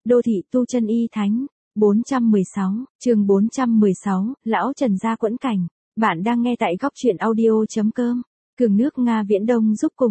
Đô thị tu chân y thánh. 416, chương 416, lão Trần gia quẫn cảnh. Bạn đang nghe tại góc truyện audio.com. Cường nước Nga Viễn Đông giúp cùng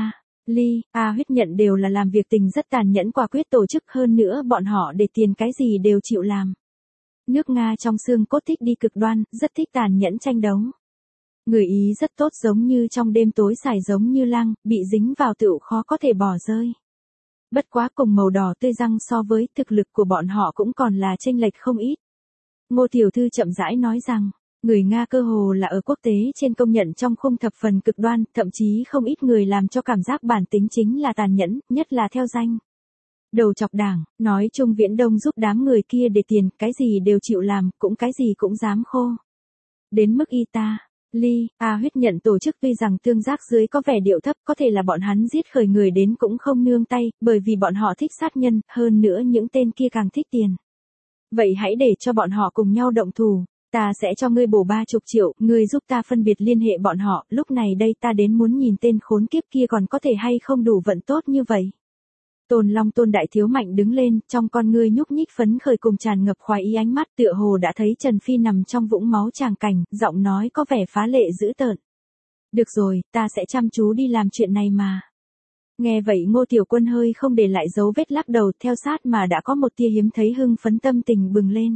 Italy, huyết nhận đều là làm việc tình rất tàn nhẫn quả quyết tổ chức, hơn nữa bọn họ để tiền cái gì đều chịu làm. Nước Nga trong xương cốt thích đi cực đoan, rất thích tàn nhẫn tranh đấu. Người Ý rất tốt, giống như trong đêm tối xài, giống như lang, bị dính vào tựu khó có thể bỏ rơi. Bất quá cùng màu đỏ tươi răng so với thực lực của bọn họ cũng còn là chênh lệch không ít. Ngô tiểu thư chậm rãi nói rằng, người Nga cơ hồ là ở quốc tế trên công nhận trong khung thập phần cực đoan, thậm chí không ít người làm cho cảm giác bản tính chính là tàn nhẫn, nhất là theo danh đầu chọc đảng, nói chung Viễn Đông giúp đám người kia để tiền, cái gì đều chịu làm, cũng cái gì cũng dám khô. Đến mức Italy, huyết nhận tổ chức tuy rằng tương giác dưới có vẻ điệu thấp, có thể là bọn hắn giết khởi người đến cũng không nương tay, bởi vì bọn họ thích sát nhân, hơn nữa những tên kia càng thích tiền. Vậy hãy để cho bọn họ cùng nhau động thủ, ta sẽ cho ngươi bổ 30 triệu, ngươi giúp ta phân biệt liên hệ bọn họ, lúc này đây ta đến muốn nhìn tên khốn kiếp kia còn có thể hay không đủ vận tốt như vậy. Tôn Long Tôn đại thiếu mạnh đứng lên, trong con ngươi nhúc nhích phấn khởi cùng tràn ngập khoái ý, ánh mắt tựa hồ đã thấy Trần Phi nằm trong vũng máu tràng cảnh, giọng nói có vẻ phá lệ dữ tợn. Được rồi, ta sẽ chăm chú đi làm chuyện này mà. Nghe vậy Ngô Tiểu Quân hơi không để lại dấu vết lắc đầu, theo sát mà đã có một tia hiếm thấy hưng phấn, tâm tình bừng lên.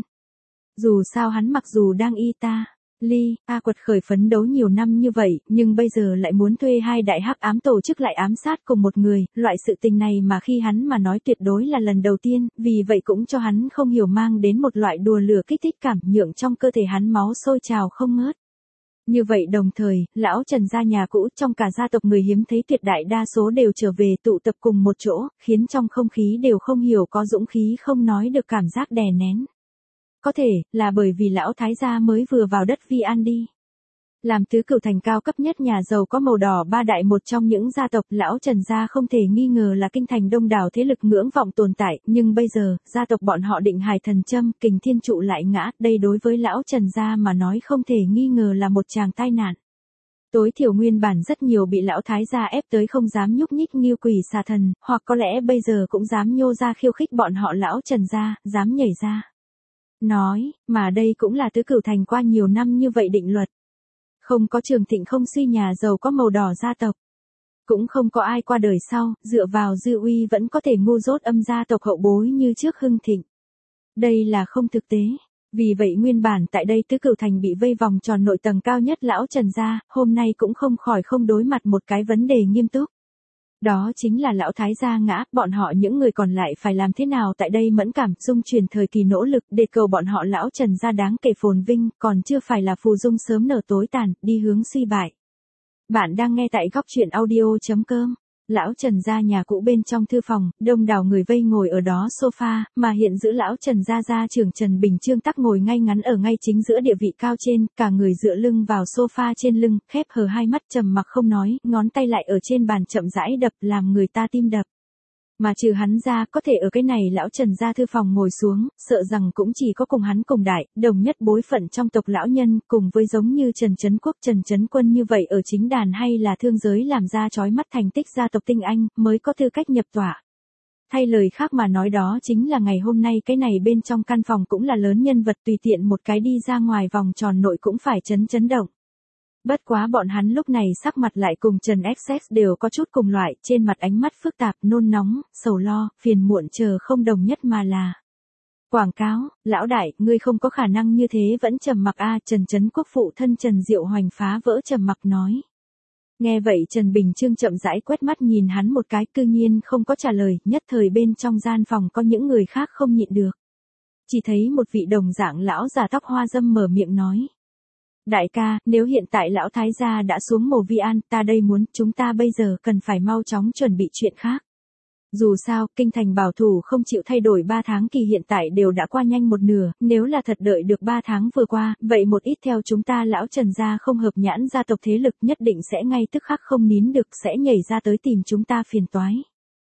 Dù sao hắn mặc dù đang Italy, quật khởi phấn đấu nhiều năm như vậy, nhưng bây giờ lại muốn thuê hai đại hắc ám tổ chức lại ám sát cùng một người, loại sự tình này mà khi hắn mà nói tuyệt đối là lần đầu tiên, vì vậy cũng cho hắn không hiểu mang đến một loại đùa lửa kích thích cảm, nhượng trong cơ thể hắn máu sôi trào không ngớt. Như vậy đồng thời, lão Trần gia nhà cũ trong cả gia tộc người hiếm thấy tuyệt đại đa số đều trở về tụ tập cùng một chỗ, khiến trong không khí đều không hiểu có dũng khí không nói được cảm giác đè nén. Có thể, là bởi vì lão thái gia mới vừa vào đất Vi An đi. Làm tứ cửu thành cao cấp nhất nhà giàu có màu đỏ ba đại một trong những gia tộc, lão Trần gia không thể nghi ngờ là kinh thành đông đảo thế lực ngưỡng vọng tồn tại, nhưng bây giờ, gia tộc bọn họ định hải thần châm, kình thiên trụ lại ngã, đây đối với lão Trần gia mà nói không thể nghi ngờ là một tràng tai nạn. Tối thiểu nguyên bản rất nhiều bị lão thái gia ép tới không dám nhúc nhích nghiêu quỷ xà thần, hoặc có lẽ bây giờ cũng dám nhô ra khiêu khích bọn họ lão Trần gia, dám nhảy ra. Nói, mà đây cũng là tứ cửu thành qua nhiều năm như vậy định luật. Không có trường thịnh không suy nhà giàu có màu đỏ gia tộc. Cũng không có ai qua đời sau, dựa vào dư uy vẫn có thể ngu dốt âm gia tộc hậu bối như trước hưng thịnh. Đây là không thực tế. Vì vậy nguyên bản tại đây tứ cửu thành bị vây vòng tròn nội tầng cao nhất lão Trần gia, hôm nay cũng không khỏi không đối mặt một cái vấn đề nghiêm túc. Đó chính là lão thái gia ngã, bọn họ những người còn lại phải làm thế nào tại đây mẫn cảm dung truyền thời kỳ nỗ lực để cầu bọn họ lão Trần gia đáng kể phồn vinh, còn chưa phải là phù dung sớm nở tối tàn, đi hướng suy bại. Bạn đang nghe tại góc truyện audio.com. Lão Trần gia nhà cũ bên trong thư phòng, đông đảo người vây ngồi ở đó sofa, mà hiện giữ lão Trần gia trưởng Trần Bình Trương tắc ngồi ngay ngắn ở ngay chính giữa địa vị cao trên, cả người dựa lưng vào sofa trên lưng, khép hờ hai mắt trầm mặc không nói, ngón tay lại ở trên bàn chậm rãi đập làm người ta tim đập. Mà trừ hắn ra, có thể ở cái này lão Trần gia thư phòng ngồi xuống, sợ rằng cũng chỉ có cùng hắn cùng đại, đồng nhất bối phận trong tộc lão nhân, cùng với giống như Trần Trấn Quốc Trần Trấn Quân như vậy ở chính đàn hay là thương giới làm ra chói mắt thành tích gia tộc tinh anh, mới có tư cách nhập tọa. Thay lời khác mà nói đó chính là ngày hôm nay cái này bên trong căn phòng cũng là lớn nhân vật, tùy tiện một cái đi ra ngoài vòng tròn nội cũng phải chấn động. Bất quá bọn hắn lúc này sắc mặt lại cùng Trần XX đều có chút cùng loại, trên mặt ánh mắt phức tạp, nôn nóng, sầu lo, phiền muộn chờ không đồng nhất mà là. Quảng cáo, lão đại, ngươi không có khả năng như thế vẫn trầm mặc Trần Trấn Quốc phụ thân Trần Diệu Hoành phá vỡ trầm mặc nói. Nghe vậy Trần Bình Trương chậm rãi quét mắt nhìn hắn một cái, cư nhiên không có trả lời, nhất thời bên trong gian phòng có những người khác không nhịn được. Chỉ thấy một vị đồng dạng lão già tóc hoa râm mở miệng nói. Đại ca, nếu hiện tại lão thái gia đã xuống mồ Vi An, ta đây muốn, chúng ta bây giờ cần phải mau chóng chuẩn bị chuyện khác. Dù sao, kinh thành bảo thủ không chịu thay đổi 3 tháng kỳ hiện tại đều đã qua nhanh một nửa, nếu là thật đợi được 3 tháng vừa qua, vậy một ít theo chúng ta lão Trần gia không hợp nhãn gia tộc thế lực nhất định sẽ ngay tức khắc không nín được sẽ nhảy ra tới tìm chúng ta phiền toái.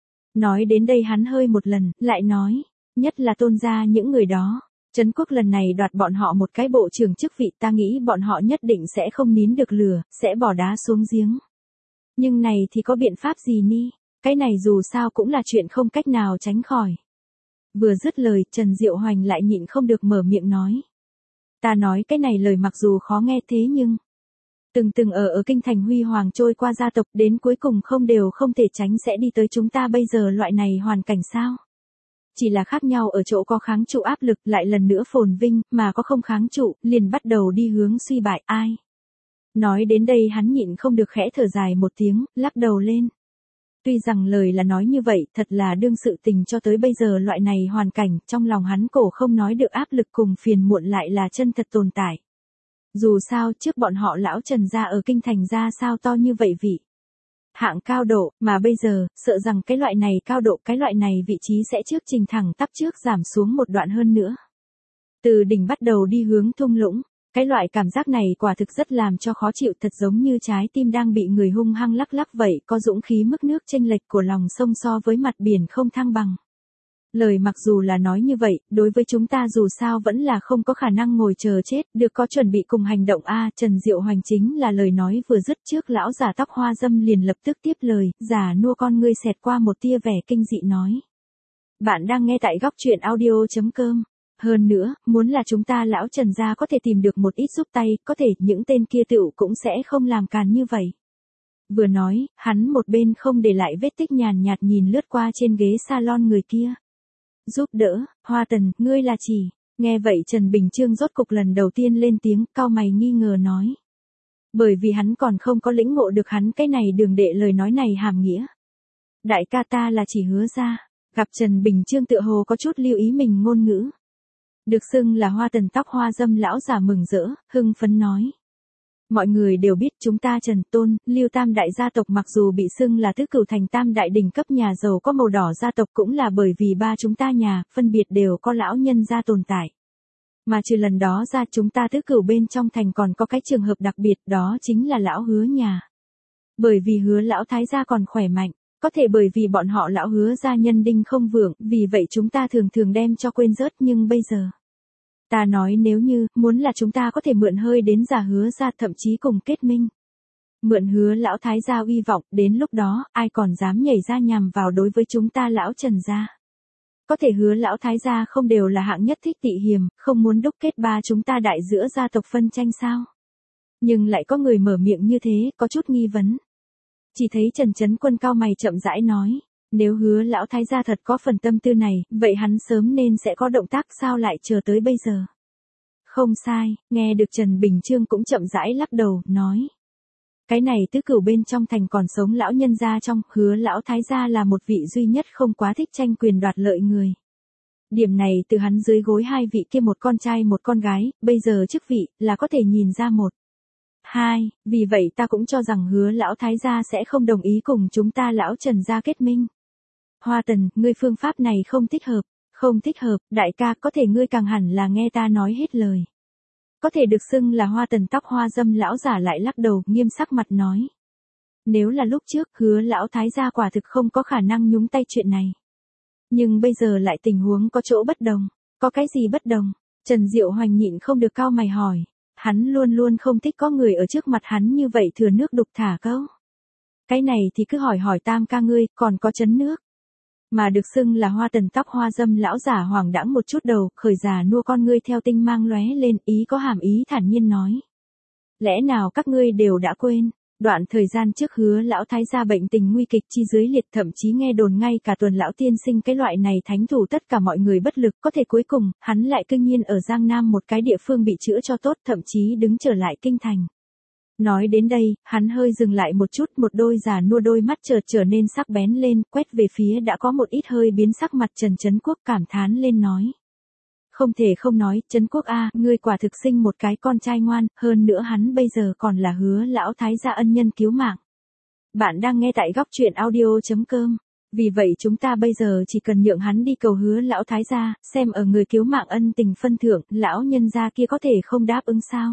Nói đến đây hắn hơi một lần, lại nói, nhất là Tôn gia những người đó. Trấn Quốc lần này đoạt bọn họ một cái bộ trưởng chức vị, ta nghĩ bọn họ nhất định sẽ không nín được lửa, sẽ bỏ đá xuống giếng. Nhưng này thì có biện pháp gì ni? Cái này dù sao cũng là chuyện không cách nào tránh khỏi. Vừa dứt lời, Trần Diệu Hoành lại nhịn không được mở miệng nói. Ta nói cái này lời mặc dù khó nghe thế nhưng từng ở kinh thành huy hoàng trôi qua gia tộc đến cuối cùng không đều không thể tránh sẽ đi tới chúng ta bây giờ loại này hoàn cảnh sao? Chỉ là khác nhau ở chỗ có kháng trụ áp lực lại lần nữa phồn vinh, mà có không kháng trụ, liền bắt đầu đi hướng suy bại ai. Nói đến đây hắn nhịn không được khẽ thở dài một tiếng, lắc đầu lên. Tuy rằng lời là nói như vậy, thật là đương sự tình cho tới bây giờ loại này hoàn cảnh, trong lòng hắn cổ không nói được áp lực cùng phiền muộn lại là chân thật tồn tại. Dù sao trước bọn họ lão Trần gia ở kinh thành ra sao to như vậy vị. Hạng cao độ, mà bây giờ, sợ rằng cái loại này cao độ cái loại này vị trí sẽ trước trình thẳng tắp trước giảm xuống một đoạn hơn nữa. Từ đỉnh bắt đầu đi hướng thung lũng, cái loại cảm giác này quả thực rất làm cho khó chịu thật giống như trái tim đang bị người hung hăng lắc lắc vậy có dũng khí mức nước chênh lệch của lòng sông so với mặt biển không thăng bằng. Lời mặc dù là nói như vậy, đối với chúng ta dù sao vẫn là không có khả năng ngồi chờ chết, được có chuẩn bị cùng hành động a. Trần Diệu Hoành chính là lời nói vừa dứt trước lão giả tóc hoa dâm liền lập tức tiếp lời, giả nua con ngươi xẹt qua một tia vẻ kinh dị nói. Bạn đang nghe tại góc truyện audio.com. Hơn nữa, muốn là chúng ta lão Trần gia có thể tìm được một ít giúp tay, có thể những tên kia tựu cũng sẽ không làm càn như vậy. Vừa nói, hắn một bên không để lại vết tích nhàn nhạt nhìn lướt qua trên ghế salon người kia. Giúp đỡ, Hoa Tần, ngươi là chỉ. Nghe vậy Trần Bình Chương rốt cục lần đầu tiên lên tiếng, cau mày nghi ngờ nói. Bởi vì hắn còn không có lĩnh ngộ được hắn cái này đường đệ lời nói này hàm nghĩa. Đại ca ta là chỉ Hứa ra. Gặp Trần Bình Chương tựa hồ có chút lưu ý mình ngôn ngữ. Được xưng là Hoa Tần tóc hoa dâm lão giả mừng rỡ, hưng phấn nói. Mọi người đều biết chúng ta Trần Tôn, Lưu Tam đại gia tộc mặc dù bị xưng là tứ cửu thành tam đại đỉnh cấp nhà giàu có màu đỏ gia tộc cũng là bởi vì ba chúng ta nhà, phân biệt đều có lão nhân gia tồn tại. Mà trừ lần đó ra chúng ta tứ cửu bên trong thành còn có cái trường hợp đặc biệt đó chính là lão Hứa nhà. Bởi vì Hứa lão thái gia còn khỏe mạnh, có thể bởi vì bọn họ lão Hứa gia nhân đinh không vượng, vì vậy chúng ta thường thường đem cho quên rớt nhưng bây giờ. Ta nói nếu như, muốn là chúng ta có thể mượn hơi đến giả Hứa ra thậm chí cùng kết minh. Mượn Hứa lão thái gia uy vọng, đến lúc đó, ai còn dám nhảy ra nhằm vào đối với chúng ta lão Trần gia. Có thể Hứa lão thái gia không đều là hạng nhất thích tị hiềm, không muốn đúc kết ba chúng ta đại giữa gia tộc phân tranh sao. Nhưng lại có người mở miệng như thế, có chút nghi vấn. Chỉ thấy Trần Chấn Quân cao mày chậm rãi nói. Nếu Hứa lão thái gia thật có phần tâm tư này, vậy hắn sớm nên sẽ có động tác sao lại chờ tới bây giờ. Không sai, nghe được Trần Bình Chương cũng chậm rãi lắc đầu, nói. Cái này tứ cửu bên trong thành còn sống lão nhân gia trong, Hứa lão thái gia là một vị duy nhất không quá thích tranh quyền đoạt lợi người. Điểm này từ hắn dưới gối hai vị kia một con trai một con gái, bây giờ chức vị, là có thể nhìn ra một. Hai, vì vậy ta cũng cho rằng Hứa lão thái gia sẽ không đồng ý cùng chúng ta lão Trần gia kết minh. Hoa Tần, ngươi phương pháp này không thích hợp, đại ca, có thể ngươi càng hẳn là nghe ta nói hết lời. Có thể được xưng là Hoa Tần tóc hoa dâm lão giả lại lắc đầu, nghiêm sắc mặt nói. Nếu là lúc trước, Hứa lão thái gia quả thực không có khả năng nhúng tay chuyện này. Nhưng bây giờ lại tình huống có chỗ bất đồng, có cái gì bất đồng? Trần Diệu Hoành nhịn không được cau mày hỏi, hắn luôn luôn không thích có người ở trước mặt hắn như vậy thừa nước đục thả câu. Cái này thì cứ hỏi Tam ca ngươi, còn có chấn nước. Mà được xưng là Hoa Tần tóc hoa dâm lão giả hoàng đãng một chút đầu, khởi già nua con ngươi theo tinh mang lóe lên, ý có hàm ý thản nhiên nói. Lẽ nào các ngươi đều đã quên, đoạn thời gian trước Hứa lão thái gia bệnh tình nguy kịch chi dưới liệt, thậm chí nghe đồn ngay cả Tuần lão tiên sinh cái loại này thánh thủ tất cả mọi người bất lực, có thể cuối cùng, hắn lại cương nhiên ở Giang Nam một cái địa phương bị chữa cho tốt, thậm chí đứng trở lại kinh thành. Nói đến đây, hắn hơi dừng lại một chút, một đôi già nua đôi mắt chợt trở nên sắc bén lên, quét về phía đã có một ít hơi biến sắc mặt Trần Chấn Quốc, cảm thán lên nói. Không thể không nói, Chấn Quốc a, ngươi quả thực sinh một cái con trai ngoan, hơn nữa hắn bây giờ còn là Hứa lão thái gia ân nhân cứu mạng. Bạn đang nghe tại góc truyện audio.com. Vì vậy chúng ta bây giờ chỉ cần nhượng hắn đi cầu Hứa lão thái gia, xem ở người cứu mạng ân tình phân thưởng, lão nhân gia kia có thể không đáp ứng sao.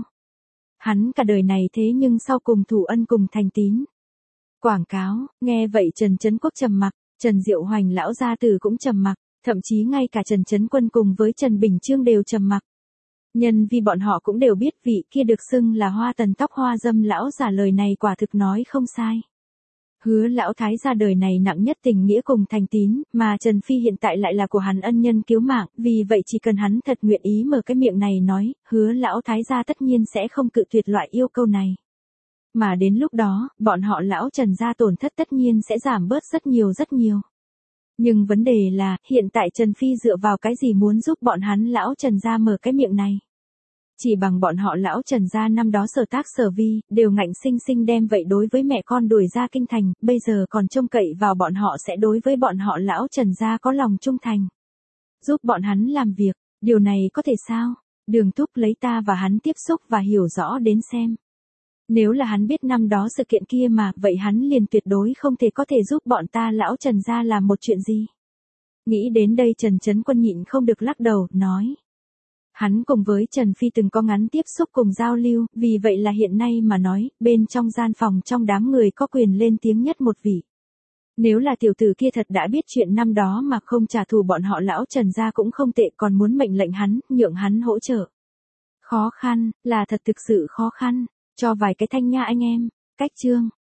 Hắn cả đời này thế nhưng sau cùng thủ ân cùng thành tín. Quảng cáo, nghe vậy Trần Chấn Quốc trầm mặc, Trần Diệu Hoành lão gia tử cũng trầm mặc, thậm chí ngay cả Trần Chấn Quân cùng với Trần Bình Chương đều trầm mặc. Nhân vì bọn họ cũng đều biết vị kia được xưng là Hoa Tần tóc hoa dâm lão giả lời này quả thực nói không sai. Hứa lão thái gia đời này nặng nhất tình nghĩa cùng thành tín, mà Trần Phi hiện tại lại là của hắn ân nhân cứu mạng, vì vậy chỉ cần hắn thật nguyện ý mở cái miệng này nói, hứa lão thái gia tất nhiên sẽ không cự tuyệt loại yêu cầu này. Mà đến lúc đó, bọn họ lão Trần gia tổn thất tất nhiên sẽ giảm bớt rất nhiều rất nhiều. Nhưng vấn đề là, hiện tại Trần Phi dựa vào cái gì muốn giúp bọn hắn lão Trần gia mở cái miệng này? Chỉ bằng bọn họ lão Trần gia năm đó sở tác sở vi, đều ngạnh sinh sinh đem vậy đối với mẹ con đuổi ra kinh thành, bây giờ còn trông cậy vào bọn họ sẽ đối với bọn họ lão Trần gia có lòng trung thành. Giúp bọn hắn làm việc, điều này có thể sao? Đường Túc lấy ta và hắn tiếp xúc và hiểu rõ đến xem. Nếu là hắn biết năm đó sự kiện kia mà, vậy hắn liền tuyệt đối không thể có thể giúp bọn ta lão Trần gia làm một chuyện gì. Nghĩ đến đây Trần Chấn Quân nhịn không được lắc đầu, nói. Hắn cùng với Trần Phi từng có ngắn tiếp xúc cùng giao lưu, vì vậy là hiện nay mà nói, bên trong gian phòng trong đám người có quyền lên tiếng nhất một vị. Nếu là tiểu tử kia thật đã biết chuyện năm đó mà không trả thù bọn họ lão Trần gia cũng không tệ, còn muốn mệnh lệnh hắn, nhượng hắn hỗ trợ. Khó khăn, là thật thực sự khó khăn, cho vài cái thanh nha anh em. Cách chương